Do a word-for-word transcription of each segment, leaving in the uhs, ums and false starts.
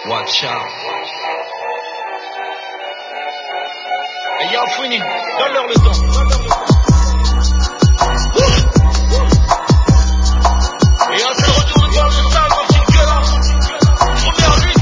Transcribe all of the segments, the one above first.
Watch out. Et y'a fini, donne-leur le temps. Et on se retourne dans le stade quand il gueule. Première lutte.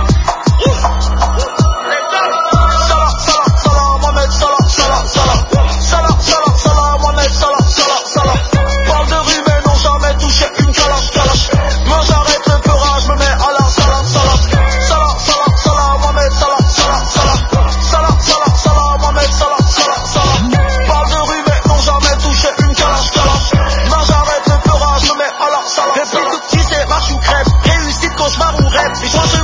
Les dames. Salah, Salah, Salah, Mohamed Salah, Salah, Salah. Salah, Salah, Salah, Mohamed Salah, Salah, Salah. Parle de rue mais non jamais touché une calache, calache. Moi j'arrête le peurage, me mets à la Salah, Salah. Salah, Salah, Salah, Mohamed Salah, Salah, Salah. Salah, Salah, Salah, Mohamed Salah, Salah, Salah. Parle de rue mais non jamais touché une calache, calache. Moi j'arrête le peurage, me mets à la Salah. Depuis tout petit c'est marche ou crève. Réussite, cauchemar ou rêve. Et je